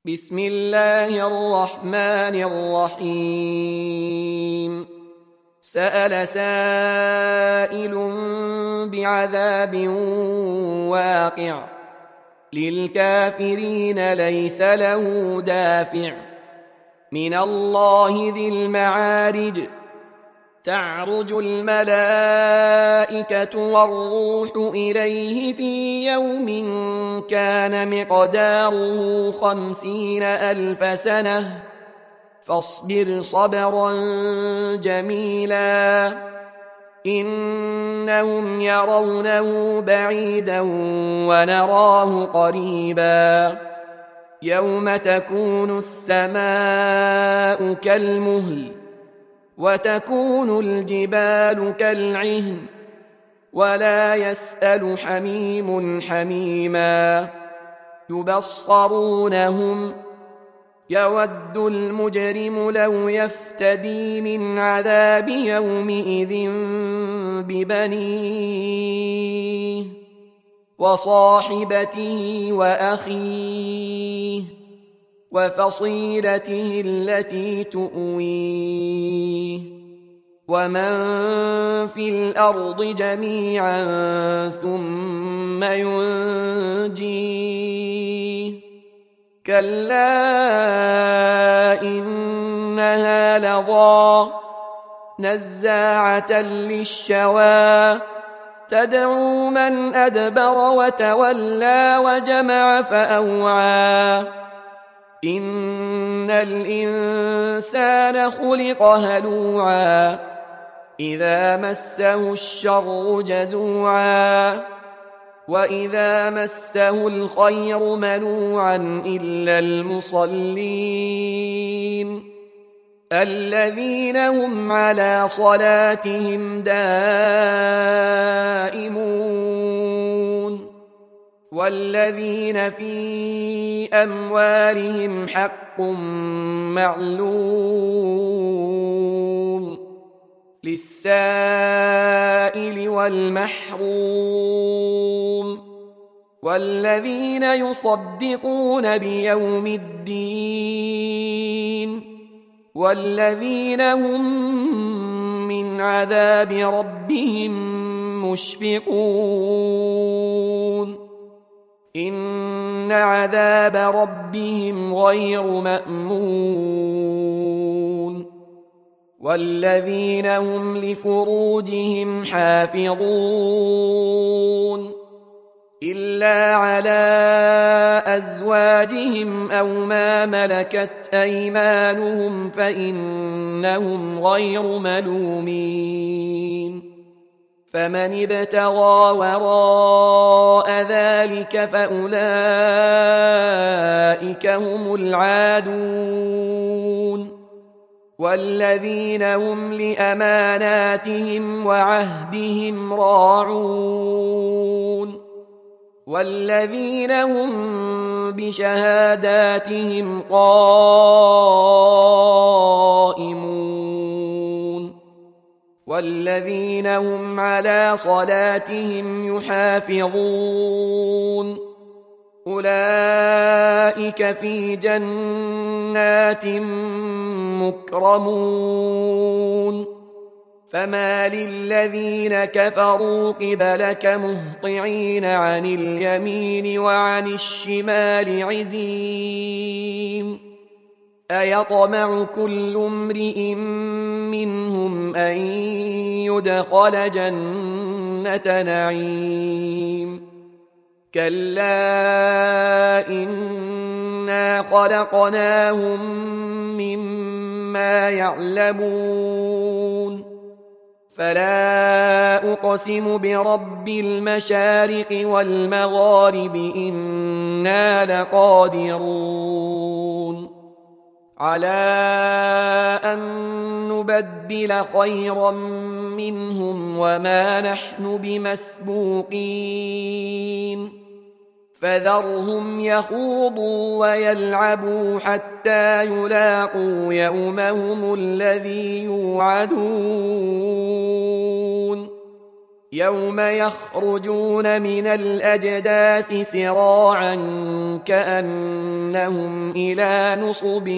بسم الله الرحمن الرحيم سأل سائل بعذاب واقع للكافرين ليس له دافع من الله ذي المعارج تعرج الملائكة والروح إليه في يوم كان مقداره 50,000 سنة فاصبر صبرا جميلا إنهم يرونه بعيدا ونراه قريبا يوم تكون السماء كالمهل وتكون الجبال كالعهن ولا يسأل حميم حميما يبصرونهم يود المجرم لو يفتدي من عذاب يومئذ ببنيه وصاحبته وأخيه وفصيلته التي تؤويه ومن في الأرض جميعا ثم ينجيه كلا إنها لظى نزاعة للشوى تدعو من أدبر وتولى وجمع فأوعى إن الإنسان خلق هلوعا إذا مسه الشر جزوعا وإذا مسه الخير منوعا إلا المصلين الذين هم على صلاتهم دائمون والذين في أموالهم حق معلوم للسائل والمحروم والذين يصدقون بيوم الدين والذين هم من عذاب ربهم مشفقون إن عذاب ربهم غير مأمون والذين هم لفروجهم حافظون إلا على أزواجهم أو ما ملكت أيمانهم فإنهم غير ملومين فمن ابتغى وراء ذلك فأولئك هم العادون والذين هم لأماناتهم وعهدهم راعون والذين هم بشهاداتهم قائمون والذين هم على صلاتهم يحافظون أولئك في جنات مكرمون فما للذين كفروا قبلك مهطعين عن اليمين وعن الشمال عزين أيطمع كل امرئ منهم أن يدخل جنة نعيم كلا إنا خلقناهم مما يعلمون فلا أقسم برب المشارق والمغارب إنا لقادرون على أن نبدل خيرا منهم وما نحن بمسبوقين فذرهم يخوضوا ويلعبوا حتى يلاقوا يومهم الذي يوعدون يوم يخرجون من الأجداث سراعا كأنهم إلى نصب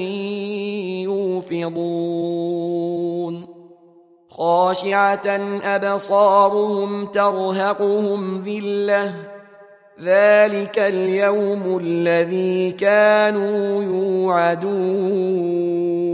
يوفضون خاشعة أبصارهم ترهقهم ذلة ذلك اليوم الذي كانوا يوعدون